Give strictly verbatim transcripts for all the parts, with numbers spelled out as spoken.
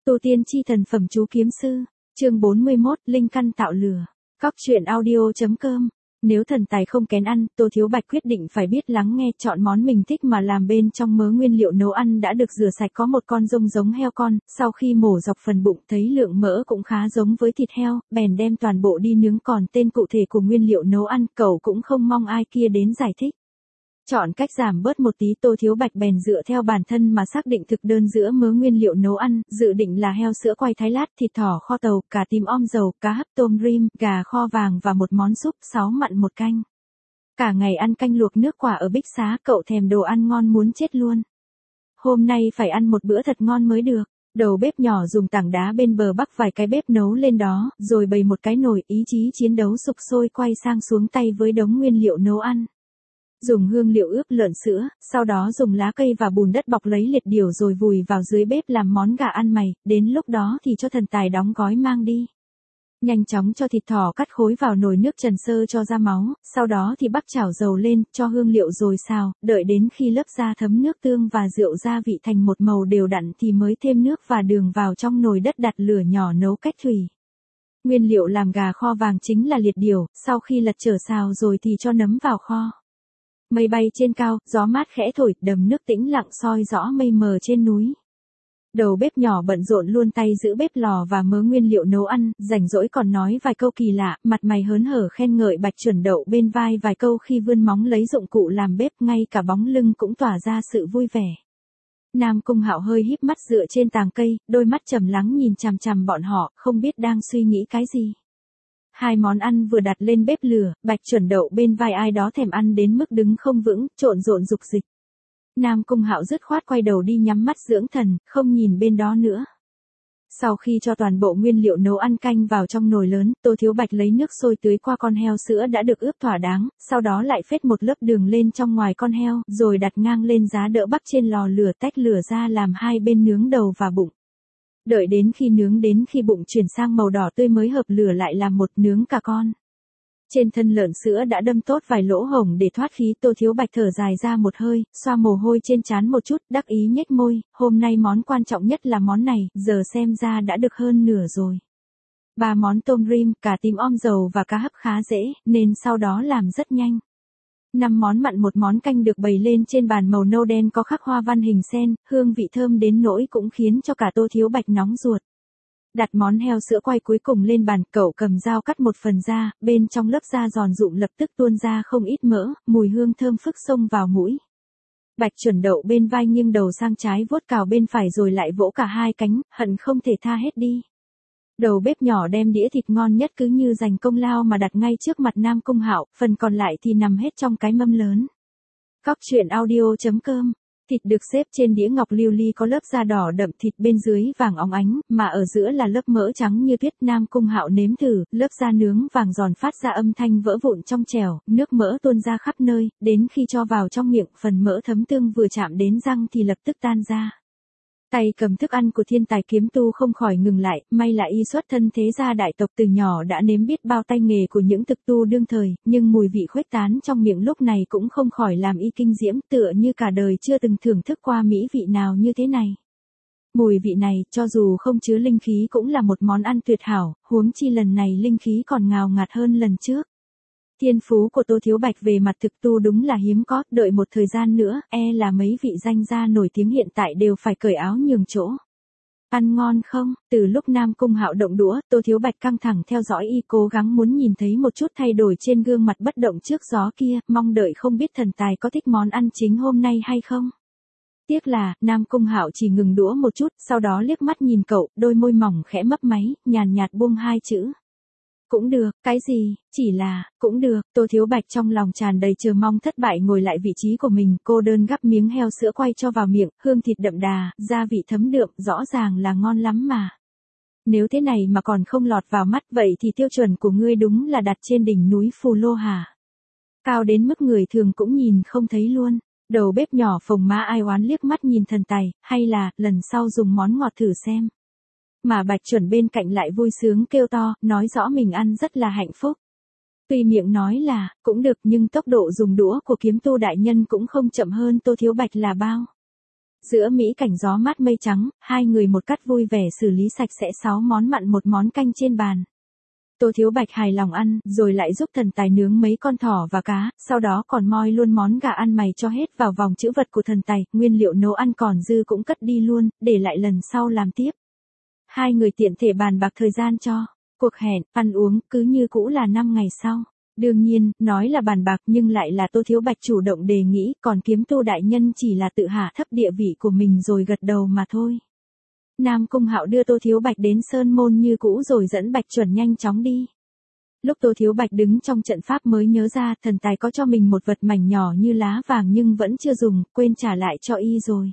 Tu tiên chi thần phẩm chú kiếm sư, chương bốn mươi mốt, linh căn tạo lửa. Cóc truyện audio chấm com. Nếu thần tài không kén ăn, Tô Thiếu Bạch quyết định phải biết lắng nghe, chọn món mình thích mà làm. Bên trong mớ nguyên liệu nấu ăn đã được rửa sạch có một con rông giống heo con, sau khi mổ dọc phần bụng thấy lượng mỡ cũng khá giống với thịt heo, bèn đem toàn bộ đi nướng. Còn tên cụ thể của nguyên liệu nấu ăn, cậu cũng không mong ai kia đến giải thích. Chọn cách giảm bớt một tí, Tô Thiếu Bạch bèn dựa theo bản thân mà xác định thực đơn giữa mớ nguyên liệu nấu ăn, dự định là heo sữa quay thái lát, thịt thỏ kho tàu, cà tím om dầu, cá hấp tôm rim, gà kho vàng và một món súp, sáu mặn một canh. Cả ngày ăn canh luộc nước quả ở Bích Xá, cậu thèm đồ ăn ngon muốn chết luôn. Hôm nay phải ăn một bữa thật ngon mới được. Đầu bếp nhỏ dùng tảng đá bên bờ bắc vài cái bếp nấu lên đó, rồi bày một cái nồi, ý chí chiến đấu sục sôi quay sang xuống tay với đống nguyên liệu nấu ăn. Dùng hương liệu ướp lợn sữa, sau đó dùng lá cây và bùn đất bọc lấy liệt điểu rồi vùi vào dưới bếp làm món gà ăn mày, đến lúc đó thì cho thần tài đóng gói mang đi. Nhanh chóng cho thịt thỏ cắt khối vào nồi nước trần sơ cho ra máu, sau đó thì bắc chảo dầu lên, cho hương liệu rồi xào, đợi đến khi lớp da thấm nước tương và rượu gia vị thành một màu đều đặn thì mới thêm nước và đường vào trong nồi đất, đặt lửa nhỏ nấu cách thủy. Nguyên liệu làm gà kho vàng chính là liệt điểu, sau khi lật trở xào rồi thì cho nấm vào kho. Mây bay trên cao, gió mát khẽ thổi, đầm nước tĩnh lặng soi rõ mây mờ trên núi. Đầu bếp nhỏ bận rộn luôn tay giữ bếp lò và mớ nguyên liệu nấu ăn, rảnh rỗi còn nói vài câu kỳ lạ, mặt mày hớn hở khen ngợi Bạch Chuẩn Đậu bên vai vài câu khi vươn móng lấy dụng cụ làm bếp, ngay cả bóng lưng cũng tỏa ra sự vui vẻ. Nam Cung Hạo hơi híp mắt dựa trên tàng cây, đôi mắt trầm lắng nhìn chằm chằm bọn họ, không biết đang suy nghĩ cái gì. Hai món ăn vừa đặt lên bếp lửa, Bạch Chuẩn Đậu bên vai ai đó thèm ăn đến mức đứng không vững, trộn rộn dục dịch. Nam Cung Hạo dứt khoát quay đầu đi nhắm mắt dưỡng thần, không nhìn bên đó nữa. Sau khi cho toàn bộ nguyên liệu nấu ăn canh vào trong nồi lớn, Tô Thiếu Bạch lấy nước sôi tưới qua con heo sữa đã được ướp thỏa đáng, sau đó lại phết một lớp đường lên trong ngoài con heo, rồi đặt ngang lên giá đỡ bắc trên lò lửa, tách lửa ra làm hai bên nướng đầu và bụng. Đợi đến khi nướng đến khi bụng chuyển sang màu đỏ tươi mới hợp lửa lại làm một, nướng cả con. Trên thân lợn sữa đã đâm tốt vài lỗ hổng để thoát khí, Tô Thiếu Bạch thở dài ra một hơi, xoa mồ hôi trên trán một chút, đắc ý nhếch môi, hôm nay món quan trọng nhất là món này, giờ xem ra đã được hơn nửa rồi. Ba món tôm rim, cà tím om dầu và cá hấp khá dễ, nên sau đó làm rất nhanh. Năm món mặn một món canh được bày lên trên bàn màu nâu đen có khắc hoa văn hình sen, hương vị thơm đến nỗi cũng khiến cho cả Tô Thiếu Bạch nóng ruột. Đặt món heo sữa quay cuối cùng lên bàn, cậu cầm dao cắt một phần da, bên trong lớp da giòn rụm lập tức tuôn ra không ít mỡ, mùi hương thơm phức xông vào mũi. Bạch Chuẩn Đậu bên vai nghiêng đầu sang trái vuốt cào bên phải rồi lại vỗ cả hai cánh, hận không thể tha hết đi. Đầu bếp nhỏ đem đĩa thịt ngon nhất cứ như giành công lao mà đặt ngay trước mặt Nam Cung Hạo, phần còn lại thì nằm hết trong cái mâm lớn. Cóc truyện audio chấm com. Thịt được xếp trên đĩa ngọc lưu ly có lớp da đỏ đậm, thịt bên dưới vàng óng ánh, mà ở giữa là lớp mỡ trắng như tuyết. Nam Cung Hạo nếm thử, lớp da nướng vàng giòn phát ra âm thanh vỡ vụn trong trẻo, nước mỡ tuôn ra khắp nơi, đến khi cho vào trong miệng, phần mỡ thấm tương vừa chạm đến răng thì lập tức tan ra. Tay cầm thức ăn của thiên tài kiếm tu không khỏi ngừng lại, may là y xuất thân thế gia đại tộc, từ nhỏ đã nếm biết bao tay nghề của những thực tu đương thời, nhưng mùi vị khuếch tán trong miệng lúc này cũng không khỏi làm y kinh diễm, tựa như cả đời chưa từng thưởng thức qua mỹ vị nào như thế này. Mùi vị này, cho dù không chứa linh khí cũng là một món ăn tuyệt hảo, huống chi lần này linh khí còn ngào ngạt hơn lần trước. Thiên phú của Tô Thiếu Bạch về mặt thực tu đúng là hiếm có, đợi một thời gian nữa, e là mấy vị danh gia nổi tiếng hiện tại đều phải cởi áo nhường chỗ. Ăn ngon không? Từ lúc Nam Cung Hạo động đũa, Tô Thiếu Bạch căng thẳng theo dõi y, cố gắng muốn nhìn thấy một chút thay đổi trên gương mặt bất động trước gió kia, mong đợi không biết thần tài có thích món ăn chính hôm nay hay không. Tiếc là, Nam Cung Hạo chỉ ngừng đũa một chút, sau đó liếc mắt nhìn cậu, đôi môi mỏng khẽ mấp máy, nhàn nhạt buông hai chữ. Cũng được, cái gì, chỉ là, cũng được. Tô Thiếu Bạch trong lòng tràn đầy chờ mong thất bại ngồi lại vị trí của mình, cô đơn gắp miếng heo sữa quay cho vào miệng, hương thịt đậm đà, gia vị thấm đượm, rõ ràng là ngon lắm mà. Nếu thế này mà còn không lọt vào mắt, vậy thì tiêu chuẩn của ngươi đúng là đặt trên đỉnh núi Phù Lô hả? Cao đến mức người thường cũng nhìn không thấy luôn. Đầu bếp nhỏ phồng má ai oán liếc mắt nhìn thần tài, hay là, lần sau dùng món ngọt thử xem. Mà Bạch Chuẩn bên cạnh lại vui sướng kêu to, nói rõ mình ăn rất là hạnh phúc. Tuy miệng nói là, cũng được, nhưng tốc độ dùng đũa của kiếm tu đại nhân cũng không chậm hơn Tô Thiếu Bạch là bao. Giữa mỹ cảnh gió mát mây trắng, hai người một cắt vui vẻ xử lý sạch sẽ sáu món mặn một món canh trên bàn. Tô Thiếu Bạch hài lòng ăn, rồi lại giúp thần tài nướng mấy con thỏ và cá, sau đó còn moi luôn món gà ăn mày cho hết vào vòng trữ vật của thần tài, nguyên liệu nấu ăn còn dư cũng cất đi luôn, để lại lần sau làm tiếp. Hai người tiện thể bàn bạc thời gian cho cuộc hẹn, ăn uống, cứ như cũ là năm ngày sau. Đương nhiên, nói là bàn bạc nhưng lại là Tô Thiếu Bạch chủ động đề nghị, còn Kiếm Tu đại nhân chỉ là tự hạ thấp địa vị của mình rồi gật đầu mà thôi. Nam Cung Hạo đưa Tô Thiếu Bạch đến Sơn Môn như cũ rồi dẫn Bạch Chuẩn nhanh chóng đi. Lúc Tô Thiếu Bạch đứng trong trận pháp mới nhớ ra thần tài có cho mình một vật mảnh nhỏ như lá vàng nhưng vẫn chưa dùng, quên trả lại cho y rồi.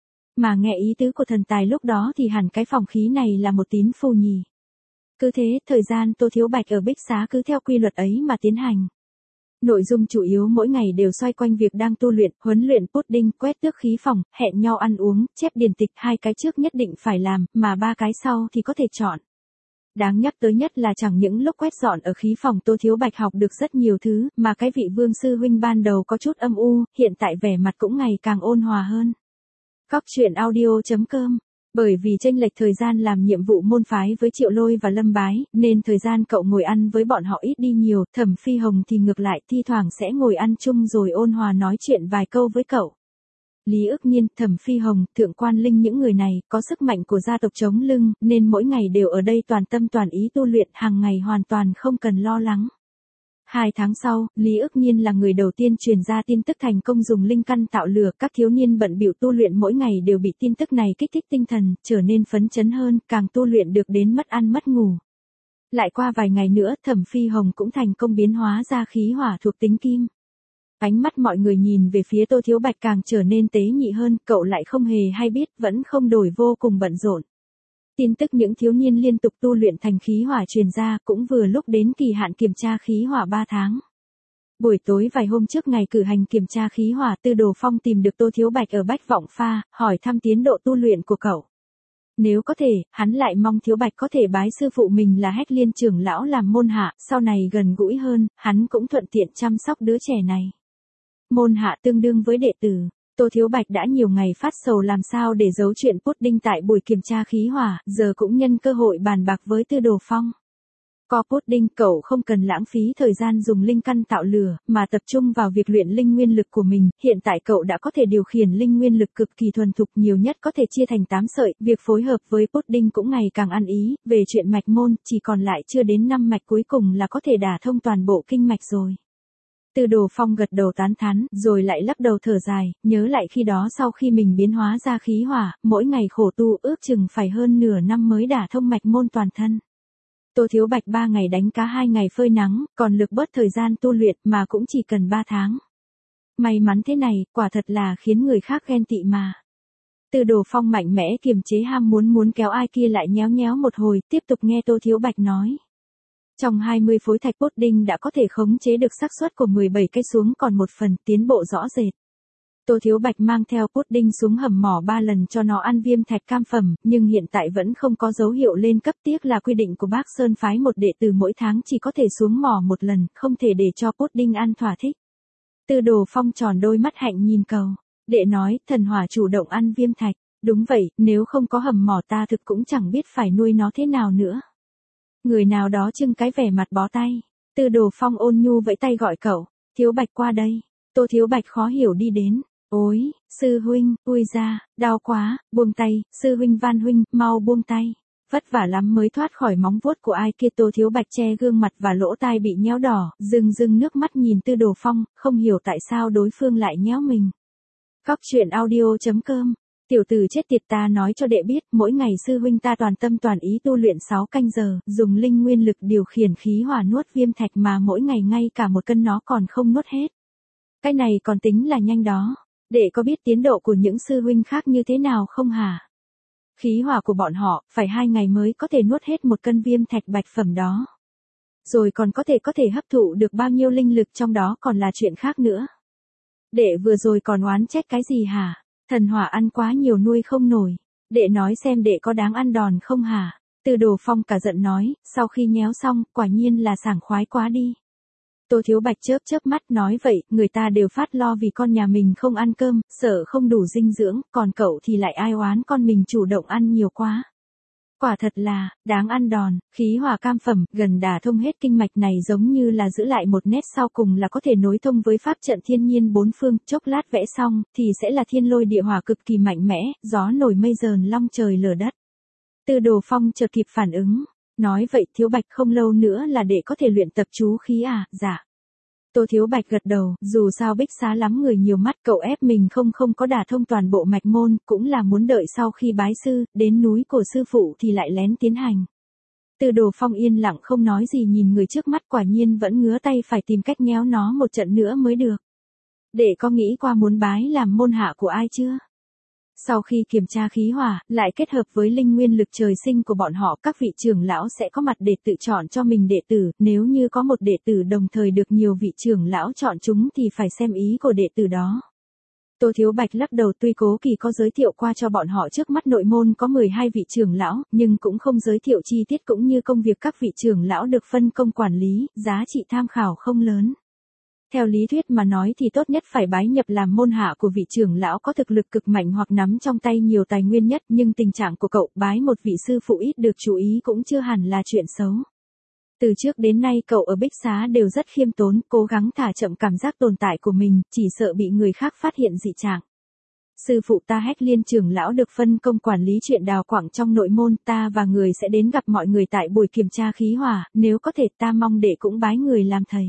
Mà nghe ý tứ của thần tài lúc đó thì hẳn cái phòng khí này là một tín phù nhỉ. Cứ thế, thời gian Tô Thiếu Bạch ở Bích Xá cứ theo quy luật ấy mà tiến hành. Nội dung chủ yếu mỗi ngày đều xoay quanh việc đang tu luyện, huấn luyện pudding, quét tước khí phòng, hẹn nhau ăn uống, chép điển tịch, hai cái trước nhất định phải làm, mà ba cái sau thì có thể chọn. Đáng nhắc tới nhất là chẳng những lúc quét dọn ở khí phòng Tô Thiếu Bạch học được rất nhiều thứ, mà cái vị Vương sư huynh ban đầu có chút âm u, hiện tại vẻ mặt cũng ngày càng ôn hòa hơn. Cóc truyện audio chấm com. Bởi vì chênh lệch thời gian làm nhiệm vụ môn phái với Triệu Lôi và Lâm Bái, nên thời gian cậu ngồi ăn với bọn họ ít đi nhiều, Thẩm Phi Hồng thì ngược lại thi thoảng sẽ ngồi ăn chung rồi ôn hòa nói chuyện vài câu với cậu. Lý Ức Nhiên, Thẩm Phi Hồng, Thượng Quan Linh những người này có sức mạnh của gia tộc chống lưng, nên mỗi ngày đều ở đây toàn tâm toàn ý tu luyện, hàng ngày hoàn toàn không cần lo lắng. Hai tháng sau, Lý Ức Nhiên là người đầu tiên truyền ra tin tức thành công dùng linh căn tạo lửa, các thiếu niên bận bịu tu luyện mỗi ngày đều bị tin tức này kích thích tinh thần, trở nên phấn chấn hơn, càng tu luyện được đến mất ăn mất ngủ. Lại qua vài ngày nữa, Thẩm Phi Hồng cũng thành công biến hóa ra khí hỏa thuộc tính kim. Ánh mắt mọi người nhìn về phía Tô Thiếu Bạch càng trở nên tế nhị hơn, cậu lại không hề hay biết, vẫn không đổi vô cùng bận rộn. Tin tức những thiếu niên liên tục tu luyện thành khí hỏa truyền ra cũng vừa lúc đến kỳ hạn kiểm tra khí hỏa ba tháng. Buổi tối vài hôm trước ngày cử hành kiểm tra khí hỏa, Tư Đồ Phong tìm được Tô Thiếu Bạch ở Bách Vọng Pha, hỏi thăm tiến độ tu luyện của cậu. Nếu có thể, hắn lại mong Thiếu Bạch có thể bái sư phụ mình là Hách Liên trưởng lão làm môn hạ, sau này gần gũi hơn, hắn cũng thuận tiện chăm sóc đứa trẻ này. Môn hạ tương đương với đệ tử. Tô Thiếu Bạch đã nhiều ngày phát sầu làm sao để giấu chuyện pudding tại buổi kiểm tra khí hỏa, giờ cũng nhân cơ hội bàn bạc với Tư Đồ Phong. Có pudding, cậu không cần lãng phí thời gian dùng linh căn tạo lửa, mà tập trung vào việc luyện linh nguyên lực của mình, hiện tại cậu đã có thể điều khiển linh nguyên lực cực kỳ thuần thục, nhiều nhất có thể chia thành tám sợi, việc phối hợp với pudding cũng ngày càng ăn ý, về chuyện mạch môn, chỉ còn lại chưa đến năm mạch cuối cùng là có thể đả thông toàn bộ kinh mạch rồi. Tư Đồ Phong gật đầu tán thán, rồi lại lắc đầu thở dài, nhớ lại khi đó sau khi mình biến hóa ra khí hỏa, mỗi ngày khổ tu ước chừng phải hơn nửa năm mới đả thông mạch môn toàn thân. Tô Thiếu Bạch ba ngày đánh cá hai ngày phơi nắng, còn lực bớt thời gian tu luyện mà cũng chỉ cần ba tháng. May mắn thế này, quả thật là khiến người khác ghen tị mà. Tư Đồ Phong mạnh mẽ kiềm chế ham muốn muốn kéo ai kia lại nhéo nhéo một hồi, tiếp tục nghe Tô Thiếu Bạch nói. Trong hai mươi phối thạch pudding đã có thể khống chế được xác suất của mười bảy cái xuống còn một phần, tiến bộ rõ rệt. Tô Thiếu Bạch mang theo pudding xuống hầm mỏ ba lần cho nó ăn viêm thạch cam phẩm, nhưng hiện tại vẫn không có dấu hiệu lên cấp, tiếc là quy định của Bác Sơn phái một đệ tử mỗi tháng chỉ có thể xuống mỏ một lần, không thể để cho pudding ăn thỏa thích. Tư Đồ Phong tròn đôi mắt hạnh nhìn cầu. Đệ nói, thần hỏa chủ động ăn viêm thạch. Đúng vậy, nếu không có hầm mỏ ta thực cũng chẳng biết phải nuôi nó thế nào nữa. Người nào đó trưng cái vẻ mặt bó tay. Tư Đồ Phong ôn nhu vẫy tay gọi cậu. Thiếu Bạch qua đây. Tô Thiếu Bạch khó hiểu đi đến. Ôi, sư huynh, ui ra, đau quá, buông tay, sư huynh van huynh, mau buông tay. Vất vả lắm mới thoát khỏi móng vuốt của ai kia. Tô Thiếu Bạch che gương mặt và lỗ tai bị nhéo đỏ, rưng rưng nước mắt nhìn Tư Đồ Phong, không hiểu tại sao đối phương lại nhéo mình. Cóc truyện audio chấm com. Tiểu tử chết tiệt, ta nói cho đệ biết, mỗi ngày sư huynh ta toàn tâm toàn ý tu luyện sáu canh giờ, dùng linh nguyên lực điều khiển khí hỏa nuốt viêm thạch mà mỗi ngày ngay cả một cân nó còn không nuốt hết. Cái này còn tính là nhanh đó. Đệ có biết tiến độ của những sư huynh khác như thế nào không hả? Khí hỏa của bọn họ, phải hai ngày mới có thể nuốt hết một cân viêm thạch bạch phẩm đó. Rồi còn có thể có thể hấp thụ được bao nhiêu linh lực trong đó còn là chuyện khác nữa. Đệ vừa rồi còn oán trách cái gì hả? Thần hỏa ăn quá nhiều nuôi không nổi. Đệ nói xem đệ có đáng ăn đòn không hả? Tư Đồ Phong cả giận nói, sau khi nhéo xong, quả nhiên là sảng khoái quá đi. Tô Thiếu Bạch chớp chớp mắt nói vậy, người ta đều phát lo vì con nhà mình không ăn cơm, sợ không đủ dinh dưỡng, còn cậu thì lại ai oán con mình chủ động ăn nhiều quá. Quả thật là, đáng ăn đòn, khí hỏa cam phẩm, gần đả thông hết kinh mạch này giống như là giữ lại một nét sau cùng là có thể nối thông với pháp trận thiên nhiên bốn phương, chốc lát vẽ xong, thì sẽ là thiên lôi địa hỏa cực kỳ mạnh mẽ, gió nổi mây dờn long trời lở đất. Từ Đồ Phong chợt kịp phản ứng, nói vậy Thiếu Bạch không lâu nữa là để có thể luyện tập chú khí à, dạ. Tô Thiếu Bạch gật đầu, dù sao Bích Xá lắm người nhiều mắt, cậu ép mình không không có đả thông toàn bộ mạch môn, cũng là muốn đợi sau khi bái sư, đến núi của sư phụ thì lại lén tiến hành. Từ Đồ Phong yên lặng không nói gì nhìn người trước mắt, quả nhiên vẫn ngứa tay phải tìm cách nhéo nó một trận nữa mới được. Để có nghĩ qua muốn bái làm môn hạ của ai chưa? Sau khi kiểm tra khí hỏa, lại kết hợp với linh nguyên lực trời sinh của bọn họ, các vị trưởng lão sẽ có mặt để tự chọn cho mình đệ tử, nếu như có một đệ tử đồng thời được nhiều vị trưởng lão chọn chúng thì phải xem ý của đệ tử đó. Tô Thiếu Bạch lắc đầu, tuy Cố Kỳ có giới thiệu qua cho bọn họ trước mắt nội môn có mười hai vị trưởng lão, nhưng cũng không giới thiệu chi tiết cũng như công việc các vị trưởng lão được phân công quản lý, giá trị tham khảo không lớn. Theo lý thuyết mà nói thì tốt nhất phải bái nhập làm môn hạ của vị trưởng lão có thực lực cực mạnh hoặc nắm trong tay nhiều tài nguyên nhất, nhưng tình trạng của cậu bái một vị sư phụ ít được chú ý cũng chưa hẳn là chuyện xấu. Từ trước đến nay cậu ở Bích Xá đều rất khiêm tốn, cố gắng thả chậm cảm giác tồn tại của mình, chỉ sợ bị người khác phát hiện dị trạng. Sư phụ ta Hách Liên trưởng lão được phân công quản lý chuyện đào quảng trong nội môn, ta và người sẽ đến gặp mọi người tại buổi kiểm tra khí hỏa, nếu có thể ta mong để cũng bái người làm thầy.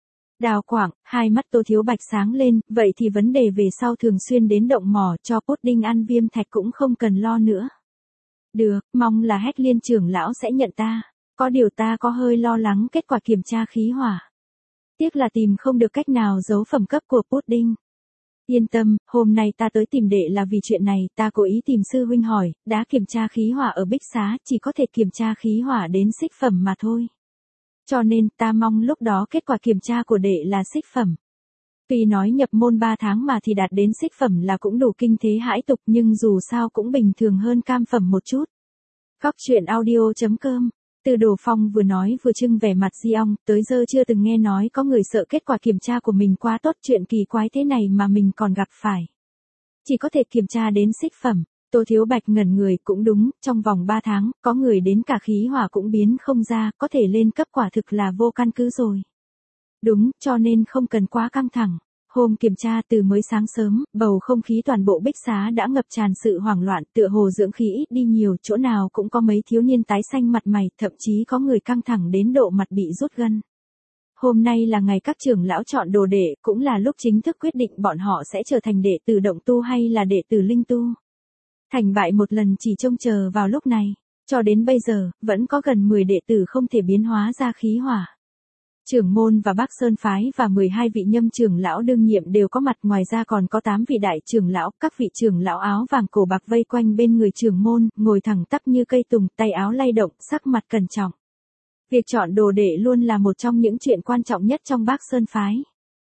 Đào quảng, hai mắt Tô Thiếu Bạch sáng lên, vậy thì vấn đề về sau thường xuyên đến động mỏ cho pudding ăn viêm thạch cũng không cần lo nữa. Được, mong là Hách Liên trưởng lão sẽ nhận ta, có điều ta có hơi lo lắng kết quả kiểm tra khí hỏa. Tiếc là tìm không được cách nào giấu phẩm cấp của pudding. Yên tâm, hôm nay ta tới tìm đệ là vì chuyện này, ta cố ý tìm sư huynh hỏi, đã kiểm tra khí hỏa ở Bích Xá, chỉ có thể kiểm tra khí hỏa đến xích phẩm mà thôi. Cho nên ta mong lúc đó kết quả kiểm tra của đệ là xích phẩm. Tuy nói nhập môn ba tháng mà thì đạt đến xích phẩm là cũng đủ kinh thế hãi tục, nhưng dù sao cũng bình thường hơn cam phẩm một chút. Góc truyện audio chấm com. Từ Đồ Phong vừa nói vừa trưng vẻ mặt di ong, tới giờ chưa từng nghe nói có người sợ kết quả kiểm tra của mình quá tốt, chuyện kỳ quái thế này mà mình còn gặp phải. Chỉ có thể kiểm tra đến xích phẩm. Tô Thiếu Bạch ngẩn người, cũng đúng, trong vòng ba tháng, có người đến cả khí hỏa cũng biến không ra, có thể lên cấp quả thực là vô căn cứ rồi. Đúng, cho nên không cần quá căng thẳng. Hôm kiểm tra từ mới sáng sớm, bầu không khí toàn bộ Bích Xá đã ngập tràn sự hoảng loạn, tựa hồ dưỡng khí ít đi nhiều, chỗ nào cũng có mấy thiếu niên tái xanh mặt mày, thậm chí có người căng thẳng đến độ mặt bị rút gân. Hôm nay là ngày các trưởng lão chọn đồ đệ, cũng là lúc chính thức quyết định bọn họ sẽ trở thành đệ tử động tu hay là đệ tử linh tu. Thành bại một lần chỉ trông chờ vào lúc này, cho đến bây giờ, vẫn có gần mười đệ tử không thể biến hóa ra khí hỏa. Trưởng môn và Bắc Sơn Phái và mười hai vị nhâm trưởng lão đương nhiệm đều có mặt, ngoài ra còn có tám vị đại trưởng lão, các vị trưởng lão áo vàng cổ bạc vây quanh bên người trưởng môn, ngồi thẳng tắp như cây tùng, tay áo lay động, sắc mặt cẩn trọng. Việc chọn đồ đệ luôn là một trong những chuyện quan trọng nhất trong Bắc Sơn Phái.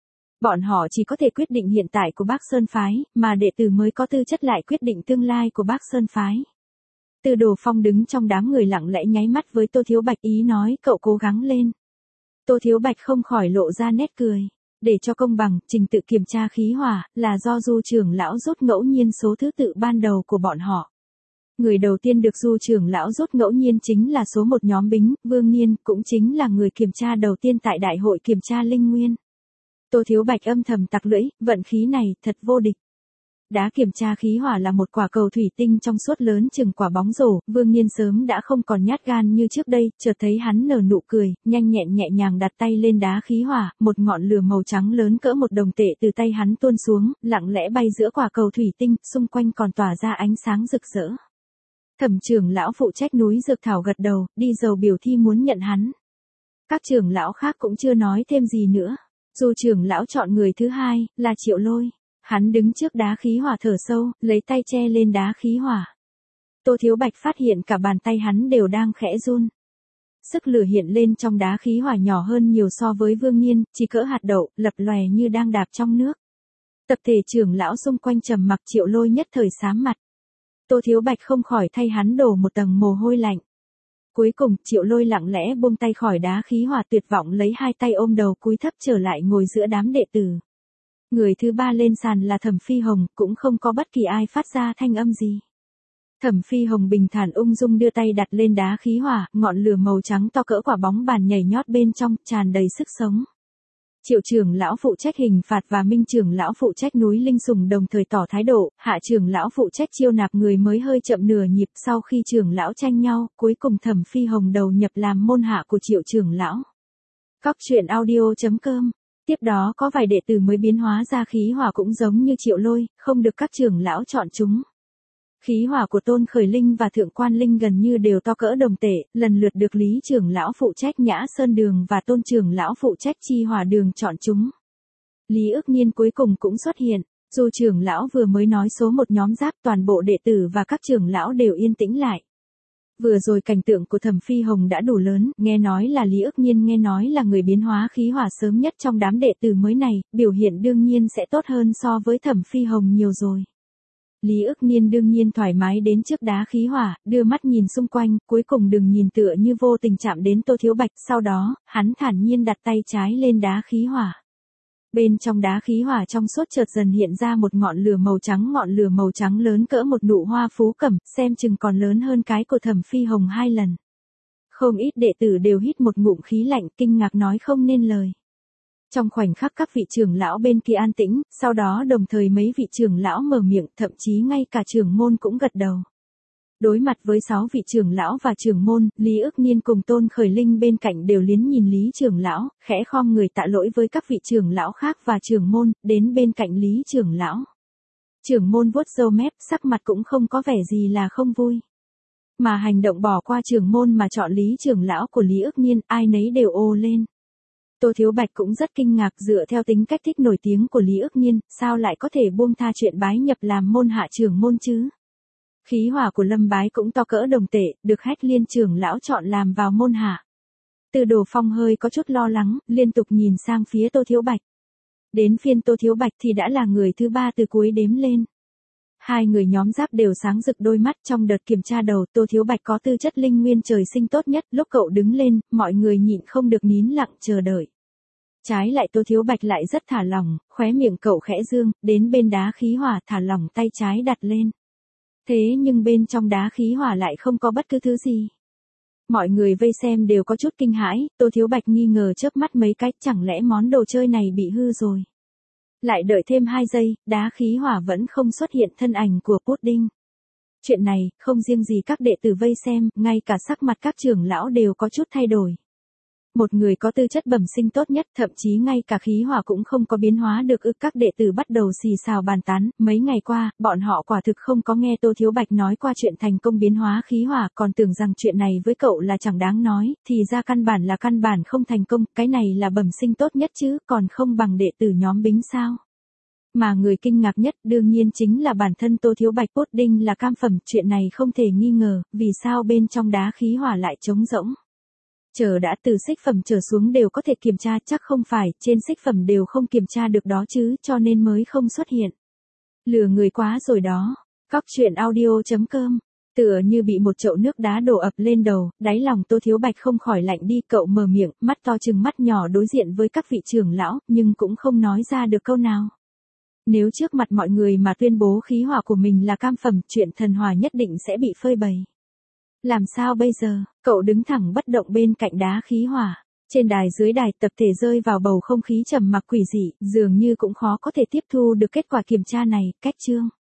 Bọn họ chỉ có thể quyết định hiện tại của Bắc Sơn Phái, mà đệ tử mới có tư chất lại quyết định tương lai của Bắc Sơn Phái. Từ Đồ Phong đứng trong đám người lặng lẽ nháy mắt với Tô Thiếu Bạch, ý nói cậu cố gắng lên. Tô Thiếu Bạch không khỏi lộ ra nét cười. Để cho công bằng, trình tự kiểm tra khí hỏa là do Du trưởng lão rút ngẫu nhiên số thứ tự ban đầu của bọn họ. Người đầu tiên được Du trưởng lão rút ngẫu nhiên chính là số một nhóm Bính, Vương Niên, cũng chính là người kiểm tra đầu tiên tại đại hội kiểm tra linh nguyên. Tô Thiếu Bạch âm thầm tặc lưỡi, vận khí này thật vô địch. Đá kiểm tra khí hỏa là một quả cầu thủy tinh trong suốt lớn chừng quả bóng rổ, Vương Niên sớm đã không còn nhát gan như trước đây, chợt thấy hắn nở nụ cười, nhanh nhẹn nhẹ nhàng đặt tay lên đá khí hỏa, một ngọn lửa màu trắng lớn cỡ một đồng tệ từ tay hắn tuôn xuống, lặng lẽ bay giữa quả cầu thủy tinh, xung quanh còn tỏa ra ánh sáng rực rỡ. Thẩm trưởng lão phụ trách núi dược thảo gật đầu, đi dầu biểu thi muốn nhận hắn. Các trưởng lão khác cũng chưa nói thêm gì nữa. Du trưởng lão chọn người thứ hai, là Triệu Lôi. Hắn đứng trước đá khí hỏa thở sâu, lấy tay che lên đá khí hỏa. Tô Thiếu Bạch phát hiện cả bàn tay hắn đều đang khẽ run. Sức lửa hiện lên trong đá khí hỏa nhỏ hơn nhiều so với Vương Niên, chỉ cỡ hạt đậu, lập lòe như đang đạp trong nước. Tập thể trưởng lão xung quanh trầm mặc, Triệu Lôi nhất thời xám mặt. Tô Thiếu Bạch không khỏi thay hắn đổ một tầng mồ hôi lạnh. Cuối cùng, Triệu Lôi lặng lẽ buông tay khỏi đá khí hỏa, tuyệt vọng lấy hai tay ôm đầu cúi thấp trở lại ngồi giữa đám đệ tử. Người thứ ba lên sàn là Thẩm Phi Hồng, cũng không có bất kỳ ai phát ra thanh âm gì. Thẩm Phi Hồng bình thản ung dung đưa tay đặt lên đá khí hỏa, ngọn lửa màu trắng to cỡ quả bóng bàn nhảy nhót bên trong, tràn đầy sức sống. Triệu trưởng lão phụ trách hình phạt và Minh trưởng lão phụ trách núi Linh Sùng đồng thời tỏ thái độ, Hạ trưởng lão phụ trách chiêu nạp người mới hơi chậm nửa nhịp. Sau khi trưởng lão tranh nhau, cuối cùng Thẩm Phi Hồng đầu nhập làm môn hạ của Triệu trưởng lão. Cóc truyện audio chấm com. Tiếp đó có vài đệ tử mới biến hóa ra khí hỏa cũng giống như Triệu Lôi, không được các trưởng lão chọn chúng. Khí hỏa của Tôn Khởi Linh và Thượng Quan Linh gần như đều to cỡ đồng tệ, lần lượt được Lý trưởng lão phụ trách Nhã Sơn Đường và Tôn trưởng lão phụ trách Chi Hỏa Đường chọn chúng. Lý Ức Nhiên cuối cùng cũng xuất hiện, dù trưởng lão vừa mới nói số một nhóm giáp, toàn bộ đệ tử và các trưởng lão đều yên tĩnh lại. Vừa rồi cảnh tượng của Thẩm Phi Hồng đã đủ lớn, nghe nói là Lý Ức Nhiên nghe nói là người biến hóa khí hỏa sớm nhất trong đám đệ tử mới này, biểu hiện đương nhiên sẽ tốt hơn so với Thẩm Phi Hồng nhiều rồi. Lý Ức Nhiên đương nhiên thoải mái đến trước đá khí hỏa, đưa mắt nhìn xung quanh, cuối cùng đừng nhìn tựa như vô tình chạm đến Tô Thiếu Bạch, sau đó, hắn thản nhiên đặt tay trái lên đá khí hỏa. Bên trong đá khí hỏa trong suốt chợt dần hiện ra một ngọn lửa màu trắng, ngọn lửa màu trắng lớn cỡ một nụ hoa phú cẩm, xem chừng còn lớn hơn cái của Thẩm Phi Hồng hai lần. Không ít đệ tử đều hít một ngụm khí lạnh, kinh ngạc nói không nên lời. Trong khoảnh khắc các vị trưởng lão bên kia an tĩnh, sau đó đồng thời mấy vị trưởng lão mở miệng, thậm chí ngay cả trưởng môn cũng gật đầu. Đối mặt với sáu vị trưởng lão và trưởng môn, Lý Ức Nhiên cùng Tôn Khởi Linh bên cạnh đều liếc nhìn Lý trưởng lão, khẽ khom người tạ lỗi với các vị trưởng lão khác và trưởng môn, đến bên cạnh Lý trưởng lão. Trưởng môn vuốt râu mép, sắc mặt cũng không có vẻ gì là không vui. Mà hành động bỏ qua trưởng môn mà chọn Lý trưởng lão của Lý Ức Nhiên, ai nấy đều ồ lên. Tô Thiếu Bạch cũng rất kinh ngạc, dựa theo tính cách thích nổi tiếng của Lý Ức Nhiên, sao lại có thể buông tha chuyện bái nhập làm môn hạ trưởng môn chứ? Khí hỏa của Lâm Bái cũng to cỡ đồng tệ, được Hách Liên trưởng lão chọn làm vào môn hạ. Từ Đồ Phong hơi có chút lo lắng, liên tục nhìn sang phía Tô Thiếu Bạch. Đến phiên Tô Thiếu Bạch thì đã là người thứ ba từ cuối đếm lên. Hai người nhóm giáp đều sáng rực đôi mắt. Trong đợt kiểm tra đầu, Tô Thiếu Bạch có tư chất linh nguyên trời sinh tốt nhất, lúc cậu đứng lên, mọi người nhịn không được nín lặng chờ đợi. Trái lại Tô Thiếu Bạch lại rất thả lỏng, khóe miệng cậu khẽ dương, đến bên đá khí hỏa thả lỏng tay trái đặt lên. Thế nhưng bên trong đá khí hỏa lại không có bất cứ thứ gì. Mọi người vây xem đều có chút kinh hãi, Tô Thiếu Bạch nghi ngờ chớp mắt mấy cái, chẳng lẽ món đồ chơi này bị hư rồi. Lại đợi thêm hai giây, đá khí hỏa vẫn không xuất hiện thân ảnh của Pudding. Chuyện này, không riêng gì các đệ tử vây xem, ngay cả sắc mặt các trưởng lão đều có chút thay đổi. Một người có tư chất bẩm sinh tốt nhất, thậm chí ngay cả khí hỏa cũng không có biến hóa được ư. Các đệ tử bắt đầu xì xào bàn tán, mấy ngày qua, bọn họ quả thực không có nghe Tô Thiếu Bạch nói qua chuyện thành công biến hóa khí hỏa, còn tưởng rằng chuyện này với cậu là chẳng đáng nói, thì ra căn bản là căn bản không thành công, cái này là bẩm sinh tốt nhất chứ, còn không bằng đệ tử nhóm Bính sao. Mà người kinh ngạc nhất đương nhiên chính là bản thân Tô Thiếu Bạch. Pudding là cam phẩm, chuyện này không thể nghi ngờ, vì sao bên trong đá khí hỏa lại trống rỗng. Chờ đã, từ xích phẩm trở xuống đều có thể kiểm tra, chắc không phải, trên xích phẩm đều không kiểm tra được đó chứ, cho nên mới không xuất hiện. Lừa người quá rồi đó. Cóc truyện audio chấm com. Tựa như bị một chậu nước đá đổ ập lên đầu, đáy lòng Tô Thiếu Bạch không khỏi lạnh đi, cậu mở miệng, mắt to chừng mắt nhỏ đối diện với các vị trưởng lão, nhưng cũng không nói ra được câu nào. Nếu trước mặt mọi người mà tuyên bố khí hỏa của mình là cam phẩm, chuyện thần hỏa nhất định sẽ bị phơi bày. Làm sao bây giờ, cậu đứng thẳng bất động bên cạnh đá khí hỏa. Trên đài dưới đài tập thể rơi vào bầu không khí trầm mặc quỷ dị, dường như cũng khó có thể tiếp thu được kết quả kiểm tra này. Cách chương